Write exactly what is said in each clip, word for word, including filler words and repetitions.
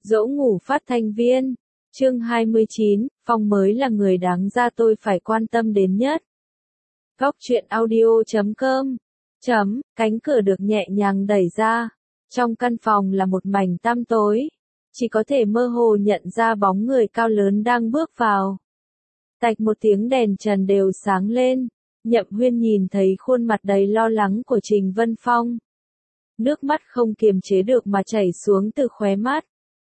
Dỗ ngủ phát thanh viên. Chương hai mươi chín, Phong mới là người đáng ra tôi phải quan tâm đến nhất. Góc truyện audio chấm com. Chấm, cánh cửa được nhẹ nhàng đẩy ra. Trong căn phòng là một mảnh tăm tối. Chỉ có thể mơ hồ nhận ra bóng người cao lớn đang bước vào. Tạch một tiếng đèn trần đều sáng lên. Nhậm Huyên nhìn thấy khuôn mặt đầy lo lắng của Trình Vân Phong. Nước mắt không kiềm chế được mà chảy xuống từ khóe mắt.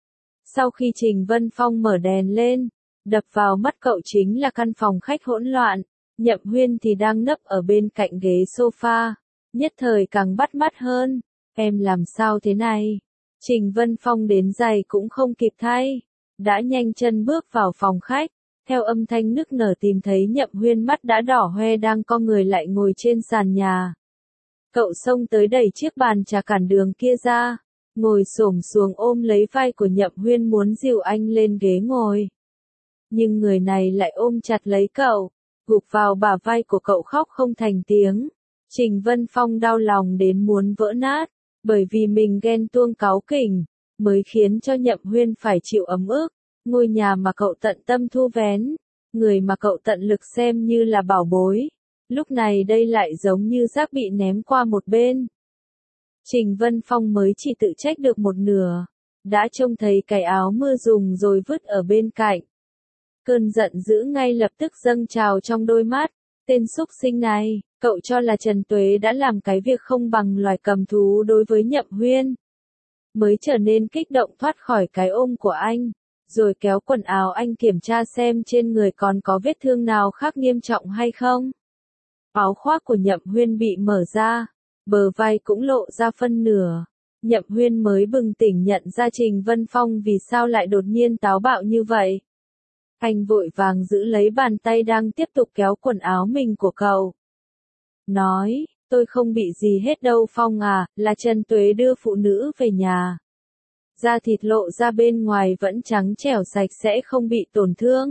Sau khi Trình Vân Phong mở đèn lên, đập vào mắt cậu chính là căn phòng khách hỗn loạn. Nhậm Huyên thì đang nấp ở bên cạnh ghế sofa, nhất thời càng bắt mắt hơn. Em làm sao thế này? Trình Vân Phong đến giày cũng không kịp thay, đã nhanh chân bước vào phòng khách. Theo âm thanh nức nở tìm thấy Nhậm Huyên mắt đã đỏ hoe đang co người lại ngồi trên sàn nhà. Cậu xông tới đẩy chiếc bàn trà cản đường kia ra, ngồi xổm xuống ôm lấy vai của Nhậm Huyên muốn dìu anh lên ghế ngồi. Nhưng người này lại ôm chặt lấy cậu, gục vào bả vai của cậu khóc không thành tiếng. Trình Vân Phong đau lòng đến muốn vỡ nát, bởi vì mình ghen tuông cáu kỉnh, mới khiến cho Nhậm Huyên phải chịu ấm ức. Ngôi nhà mà cậu tận tâm thu vén, người mà cậu tận lực xem như là bảo bối, lúc này đây lại giống như rác bị ném qua một bên. Trình Vân Phong mới chỉ tự trách được một nửa, đã trông thấy cái áo mưa dùng rồi vứt ở bên cạnh. Cơn giận dữ ngay lập tức dâng trào trong đôi mắt, tên súc sinh này, cậu cho là Trần Tuế đã làm cái việc không bằng loài cầm thú đối với Nhậm Huyên. Mới trở nên kích động thoát khỏi cái ôm của anh, rồi kéo quần áo anh kiểm tra xem trên người còn có vết thương nào khác nghiêm trọng hay không. Áo khoác của Nhậm Huyên bị mở ra, bờ vai cũng lộ ra phân nửa. Nhậm Huyên mới bừng tỉnh nhận ra Trình Vân Phong vì sao lại đột nhiên táo bạo như vậy. Anh vội vàng giữ lấy bàn tay đang tiếp tục kéo quần áo mình của cậu. Nói, tôi không bị gì hết đâu Phong à, là Trần Tuế đưa phụ nữ về nhà. Da thịt lộ ra bên ngoài vẫn trắng trẻo sạch sẽ không bị tổn thương.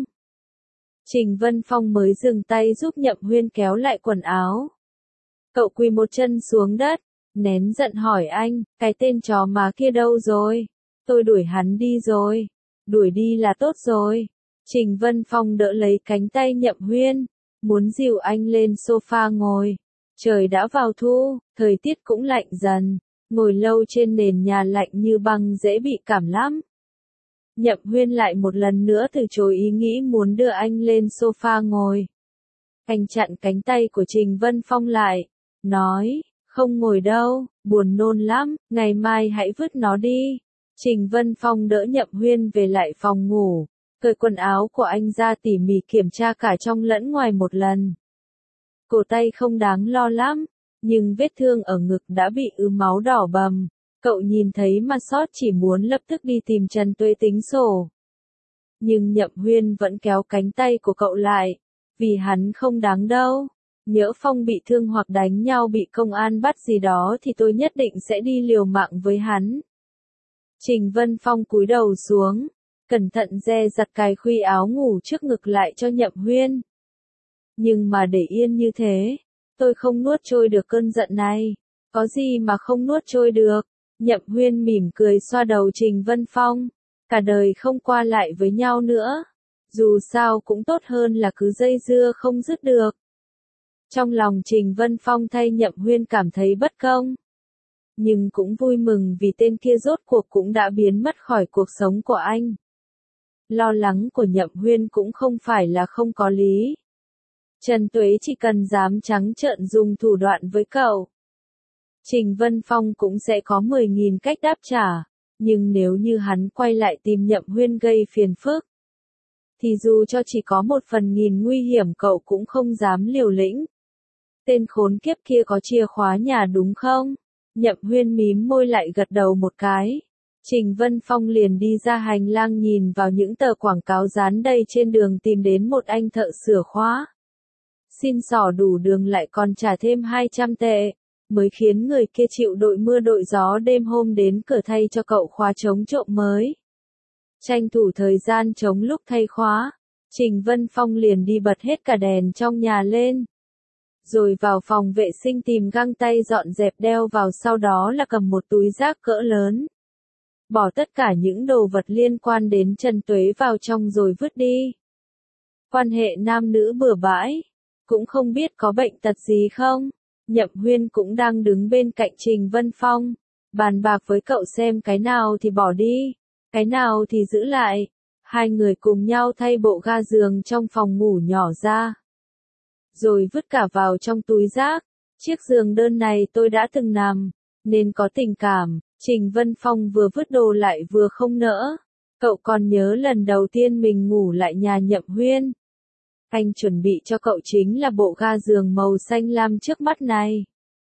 Trình Vân Phong mới dừng tay giúp Nhậm Huyên kéo lại quần áo. Cậu quỳ một chân xuống đất, nén giận hỏi anh, cái tên chó má kia đâu rồi? Tôi đuổi hắn đi rồi. Đuổi đi là tốt rồi. Trình Vân Phong đỡ lấy cánh tay Nhậm Huyên, muốn dìu anh lên sofa ngồi. Trời đã vào thu, thời tiết cũng lạnh dần. Ngồi lâu trên nền nhà lạnh như băng dễ bị cảm lắm. Nhậm Huyên lại một lần nữa từ chối ý nghĩ muốn đưa anh lên sofa ngồi. Anh chặn cánh tay của Trình Vân Phong lại, nói, không ngồi đâu, buồn nôn lắm, ngày mai hãy vứt nó đi. Trình Vân Phong đỡ Nhậm Huyên về lại phòng ngủ, cởi quần áo của anh ra tỉ mỉ kiểm tra cả trong lẫn ngoài một lần. Cổ tay không đáng lo lắm, nhưng vết thương ở ngực đã bị ứ máu đỏ bầm. Cậu nhìn thấy mà xót chỉ muốn lập tức đi tìm Trần Tuế tính sổ. Nhưng Nhậm Huyên vẫn kéo cánh tay của cậu lại, vì hắn không đáng đâu. Nhỡ Phong bị thương hoặc đánh nhau bị công an bắt gì đó thì tôi nhất định sẽ đi liều mạng với hắn. Trình Vân Phong cúi đầu xuống, cẩn thận dè dặt cài khuy áo ngủ trước ngực lại cho Nhậm Huyên. Nhưng mà để yên như thế, tôi không nuốt trôi được cơn giận này. Có gì mà không nuốt trôi được? Nhậm Huyên mỉm cười xoa đầu Trình Vân Phong. Cả đời không qua lại với nhau nữa. Dù sao cũng tốt hơn là cứ dây dưa không dứt được. Trong lòng Trình Vân Phong thay Nhậm Huyên cảm thấy bất công. Nhưng cũng vui mừng vì tên kia rốt cuộc cũng đã biến mất khỏi cuộc sống của anh. Lo lắng của Nhậm Huyên cũng không phải là không có lý. Trần Tuế chỉ cần dám trắng trợn dùng thủ đoạn với cậu, Trình Vân Phong cũng sẽ có mười nghìn cách đáp trả. Nhưng nếu như hắn quay lại tìm Nhậm Huyên gây phiền phức, thì dù cho chỉ có một phần nghìn nguy hiểm cậu cũng không dám liều lĩnh. Tên khốn kiếp kia có chìa khóa nhà đúng không? Nhậm Huyên mím môi lại gật đầu một cái. Trình Vân Phong liền đi ra hành lang nhìn vào những tờ quảng cáo dán đầy trên đường tìm đến một anh thợ sửa khóa. Xin xỏ đủ đường lại còn trả thêm hai trăm tệ, mới khiến người kia chịu đội mưa đội gió đêm hôm đến cửa thay cho cậu khóa chống trộm mới. Tranh thủ thời gian chống lúc thay khóa, Trình Vân Phong liền đi bật hết cả đèn trong nhà lên. Rồi vào phòng vệ sinh tìm găng tay dọn dẹp đeo vào, sau đó là cầm một túi rác cỡ lớn. bỏ tất cả những đồ vật liên quan đến Trần Tuế vào trong rồi vứt đi. Quan hệ nam nữ bừa bãi, cũng không biết có bệnh tật gì không. Nhậm Huyên cũng đang đứng bên cạnh Trình Vân Phong, bàn bạc với cậu xem cái nào thì bỏ đi, cái nào thì giữ lại. Hai người cùng nhau thay bộ ga giường trong phòng ngủ nhỏ ra, rồi vứt cả vào trong túi rác. Chiếc giường đơn này tôi đã từng nằm, nên có tình cảm. Trình Vân Phong vừa vứt đồ lại vừa không nỡ. Cậu còn nhớ lần đầu tiên mình ngủ lại nhà Nhậm Huyên. Anh chuẩn bị cho cậu chính là bộ ga giường màu xanh lam trước mắt này.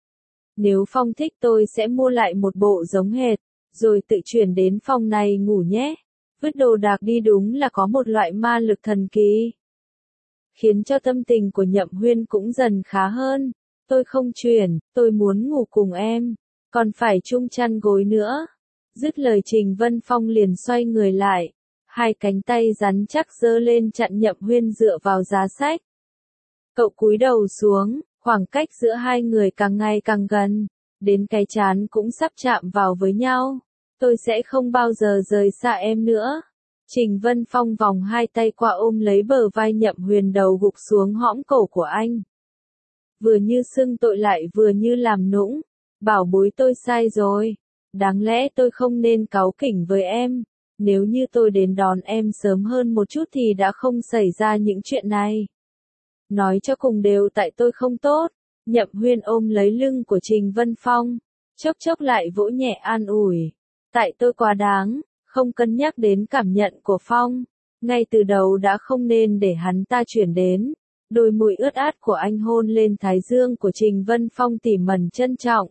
Nếu Phong thích tôi sẽ mua lại một bộ giống hệt, rồi tự chuyển đến phòng này ngủ nhé. Vứt đồ đạc đi đúng là có một loại ma lực thần kỳ, khiến cho tâm tình của Nhậm Huyên cũng dần khá hơn. Tôi không chuyển, tôi muốn ngủ cùng em, còn phải chung chăn gối nữa. Dứt lời Trình Vân Phong liền xoay người lại, hai cánh tay rắn chắc giơ lên chặn Nhậm Huyên dựa vào giá sách. Cậu cúi đầu xuống, khoảng cách giữa hai người càng ngày càng gần, đến cái trán cũng sắp chạm vào với nhau. Tôi sẽ không bao giờ rời xa em nữa. Trình Vân Phong vòng hai tay qua ôm lấy bờ vai Nhậm Huyên, đầu gục xuống hõm cổ của anh. Vừa như xưng tội lại vừa như làm nũng. Bảo bối, tôi sai rồi. Đáng lẽ tôi không nên cáu kỉnh với em. Nếu như tôi đến đón em sớm hơn một chút thì đã không xảy ra những chuyện này. Nói cho cùng đều tại tôi không tốt. Nhậm Huyên ôm lấy lưng của Trình Vân Phong, chốc chốc lại vỗ nhẹ an ủi. Tại tôi quá đáng, không cân nhắc đến cảm nhận của Phong. Ngay từ đầu đã không nên để hắn ta chuyển đến. Đôi môi ướt át của anh hôn lên thái dương của Trình Vân Phong tỉ mẩn trân trọng.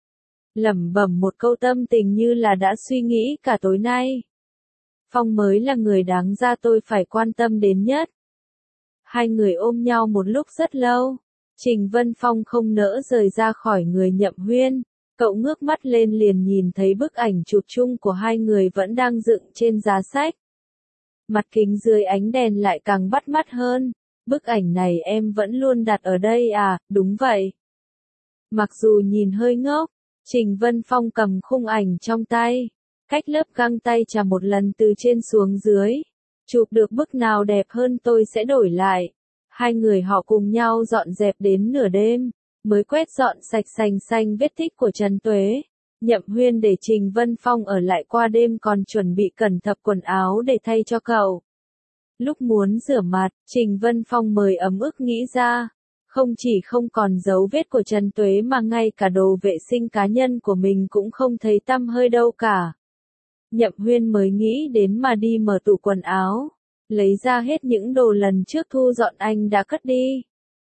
Lẩm bẩm một câu tâm tình như là đã suy nghĩ cả tối nay. Phong mới là người đáng ra tôi phải quan tâm đến nhất. Hai người ôm nhau một lúc rất lâu. Trình Vân Phong không nỡ rời ra khỏi người Nhậm Huyên. Cậu ngước mắt lên liền nhìn thấy bức ảnh chụp chung của hai người vẫn đang dựng trên giá sách. Mặt kính dưới ánh đèn lại càng bắt mắt hơn. Bức ảnh này em vẫn luôn đặt ở đây à? Đúng vậy. Mặc dù nhìn hơi ngốc, Trình Vân Phong cầm khung ảnh trong tay, cách lớp găng tay chà một lần từ trên xuống dưới. Chụp được bức nào đẹp hơn tôi sẽ đổi lại. Hai người họ cùng nhau dọn dẹp đến nửa đêm, mới quét dọn sạch sành xanh vết tích của Trần Tuế. Nhậm Huyên để Trình Vân Phong ở lại qua đêm, còn chuẩn bị cẩn thận quần áo để thay cho cậu. Lúc muốn rửa mặt, Trình Vân Phong mới ấm ức nghĩ ra, không chỉ không còn dấu vết của Trần Tuế mà ngay cả đồ vệ sinh cá nhân của mình cũng không thấy tăm hơi đâu cả. Nhậm Huyên mới nghĩ đến mà đi mở tủ quần áo, lấy ra hết những đồ lần trước thu dọn anh đã cất đi.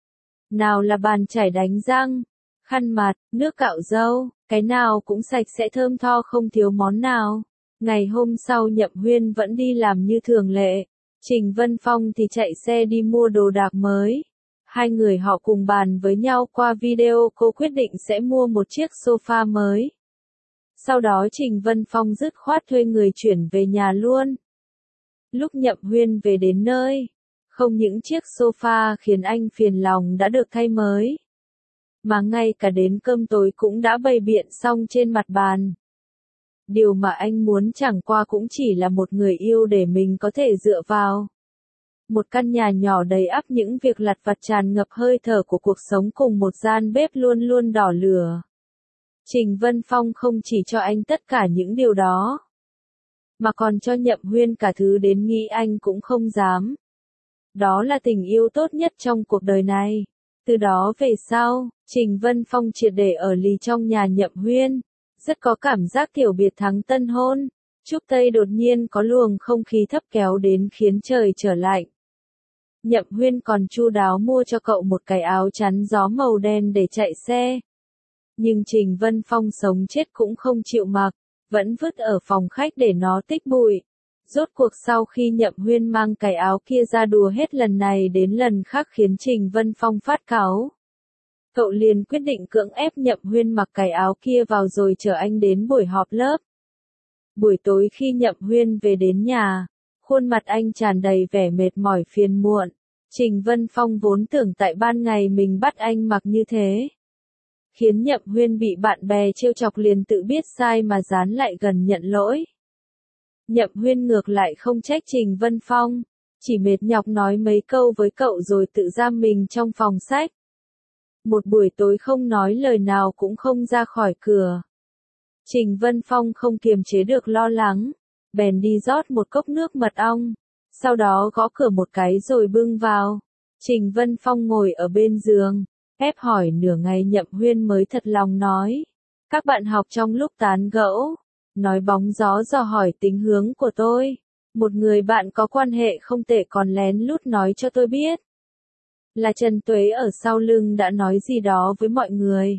Nào là bàn chải đánh răng, khăn mặt, nước cạo râu, cái nào cũng sạch sẽ thơm tho không thiếu món nào. Ngày hôm sau Nhậm Huyên vẫn đi làm như thường lệ. Trình Vân Phong thì chạy xe đi mua đồ đạc mới. Hai người họ cùng bàn với nhau qua video, cô quyết định sẽ mua một chiếc sofa mới. Sau đó Trình Vân Phong dứt khoát thuê người chuyển về nhà luôn. Lúc Nhậm Huyên về đến nơi, không những chiếc sofa khiến anh phiền lòng đã được thay mới, mà ngay cả đến cơm tối cũng đã bày biện xong trên mặt bàn. Điều mà anh muốn chẳng qua cũng chỉ là một người yêu để mình có thể dựa vào. Một căn nhà nhỏ đầy ắp những việc lặt vặt tràn ngập hơi thở của cuộc sống cùng một gian bếp luôn luôn đỏ lửa. Trình Vân Phong không chỉ cho anh tất cả những điều đó, mà còn cho Nhậm Huyên cả thứ đến nghĩ anh cũng không dám. Đó là tình yêu tốt nhất trong cuộc đời này. Từ đó về sau, Trình Vân Phong triệt để ở lì trong nhà Nhậm Huyên. Rất có cảm giác tiểu biệt thắng tân hôn. Trúc Tây đột nhiên có luồng không khí thấp kéo đến khiến trời trở lạnh. Nhậm Huyên còn chu đáo mua cho cậu một cái áo chắn gió màu đen để chạy xe. Nhưng Trình Vân Phong sống chết cũng không chịu mặc, vẫn vứt ở phòng khách để nó tích bụi. Rốt cuộc sau khi Nhậm Huyên mang cái áo kia ra đùa hết lần này đến lần khác khiến Trình Vân Phong phát cáu. Cậu liền quyết định cưỡng ép Nhậm Huyên mặc cái áo kia vào rồi chở anh đến buổi họp lớp. Buổi tối khi Nhậm Huyên về đến nhà, khuôn mặt anh tràn đầy vẻ mệt mỏi phiền muộn. Trình Vân Phong vốn tưởng tại ban ngày mình bắt anh mặc như thế, khiến Nhậm Huyên bị bạn bè trêu chọc liền tự biết sai mà dán lại gần nhận lỗi. Nhậm Huyên ngược lại không trách Trình Vân Phong, chỉ mệt nhọc nói mấy câu với cậu rồi tự giam mình trong phòng sách. Một buổi tối không nói lời nào cũng không ra khỏi cửa. Trình Vân Phong không kiềm chế được lo lắng, bèn đi rót một cốc nước mật ong, sau đó gõ cửa một cái rồi bưng vào. Trình Vân Phong ngồi ở bên giường, ép hỏi nửa ngày Nhậm Huyên mới thật lòng nói. Các bạn học trong lúc tán gẫu, nói bóng gió dò hỏi tính hướng của tôi. Một người bạn có quan hệ không tệ còn lén lút nói cho tôi biết. Là Trần Tuế ở sau lưng đã nói gì đó với mọi người.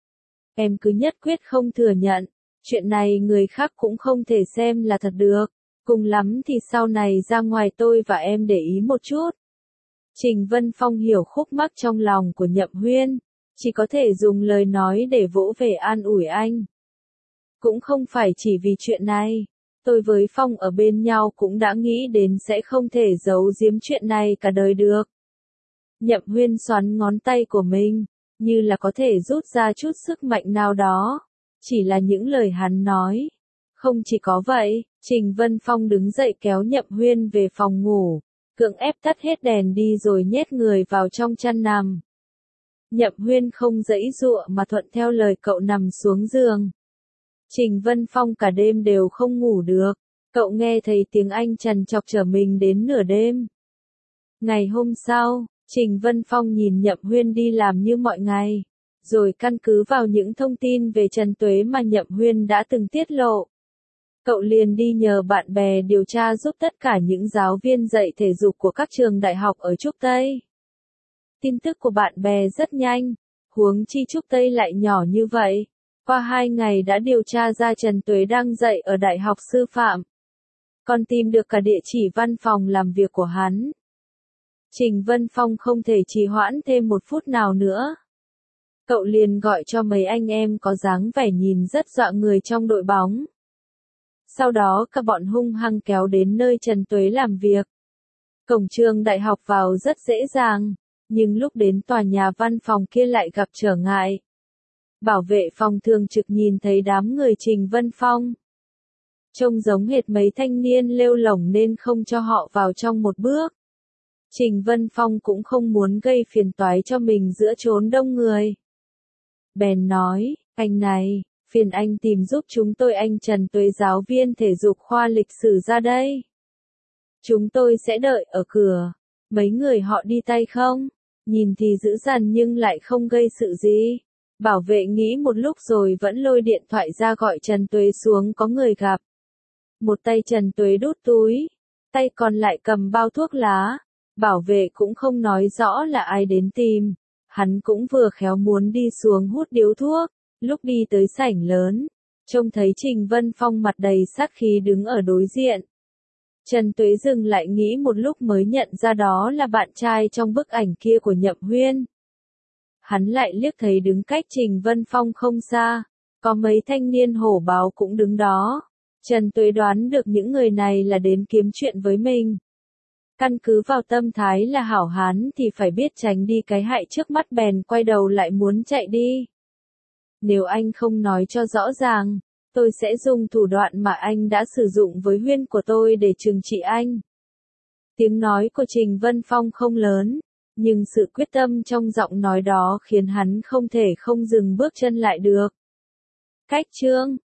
Em cứ nhất quyết không thừa nhận, chuyện này người khác cũng không thể xem là thật được. Cùng lắm thì sau này ra ngoài tôi và em để ý một chút. Trình Vân Phong hiểu khúc mắc trong lòng của Nhậm Huyên, chỉ có thể dùng lời nói để vỗ về an ủi anh. Cũng không phải chỉ vì chuyện này, tôi với Phong ở bên nhau cũng đã nghĩ đến sẽ không thể giấu giếm chuyện này cả đời được. Nhậm Huyên xoắn ngón tay của mình, như là có thể rút ra chút sức mạnh nào đó. Chỉ là những lời hắn nói. Không chỉ có vậy, Trình Vân Phong đứng dậy kéo Nhậm Huyên về phòng ngủ, cưỡng ép tắt hết đèn đi rồi nhét người vào trong chăn nằm. Nhậm Huyên không giãy giụa mà thuận theo lời cậu nằm xuống giường. Trình Vân Phong cả đêm đều không ngủ được, cậu nghe thấy tiếng anh trằn trọc chở mình đến nửa đêm. Ngày hôm sau, Trình Vân Phong nhìn Nhậm Huyên đi làm như mọi ngày, rồi căn cứ vào những thông tin về Trần Tuế mà Nhậm Huyên đã từng tiết lộ. Cậu liền đi nhờ bạn bè điều tra giúp tất cả những giáo viên dạy thể dục của các trường đại học ở Trúc Tây. Tin tức của bạn bè rất nhanh, huống chi Trúc Tây lại nhỏ như vậy. Qua hai ngày đã điều tra ra Trần Tuế đang dạy ở Đại học Sư phạm. Còn tìm được cả địa chỉ văn phòng làm việc của hắn. Trình Vân Phong không thể trì hoãn thêm một phút nào nữa. Cậu liền gọi cho mấy anh em có dáng vẻ nhìn rất dọa người trong đội bóng. Sau đó cả bọn hung hăng kéo đến nơi Trần Tuế làm việc. Cổng trường đại học vào rất dễ dàng, nhưng lúc đến tòa nhà văn phòng kia lại gặp trở ngại. Bảo vệ phòng thường trực nhìn thấy đám người Trình Vân Phong. Trông giống hệt mấy thanh niên lêu lổng nên không cho họ vào trong một bước. Trình Vân Phong cũng không muốn gây phiền toái cho mình giữa chốn đông người. Bèn nói, anh này, phiền anh tìm giúp chúng tôi anh Trần Tuế giáo viên thể dục khoa lịch sử ra đây. Chúng tôi sẽ đợi ở cửa. Mấy người họ đi tay không? Nhìn thì dữ dằn nhưng lại không gây sự gì. Bảo vệ nghĩ một lúc rồi vẫn lôi điện thoại ra gọi Trần Tuế xuống có người gặp. Một tay Trần Tuế đút túi, tay còn lại cầm bao thuốc lá. Bảo vệ cũng không nói rõ là ai đến tìm. Hắn cũng vừa khéo muốn đi xuống hút điếu thuốc. Lúc đi tới sảnh lớn, trông thấy Trình Vân Phong mặt đầy sát khí đứng ở đối diện. Trần Tuế dừng lại nghĩ một lúc mới nhận ra đó là bạn trai trong bức ảnh kia của Nhậm Huyên. Hắn lại liếc thấy đứng cách Trình Vân Phong không xa, có mấy thanh niên hổ báo cũng đứng đó. Trần Tuế đoán được những người này là đến kiếm chuyện với mình. Căn cứ vào tâm thái là hảo hán thì phải biết tránh đi cái hại trước mắt bèn quay đầu lại muốn chạy đi. Nếu anh không nói cho rõ ràng, tôi sẽ dùng thủ đoạn mà anh đã sử dụng với Huyên của tôi để trừng trị anh. Tiếng nói của Trình Vân Phong không lớn, nhưng sự quyết tâm trong giọng nói đó khiến hắn không thể không dừng bước chân lại được. Cách chương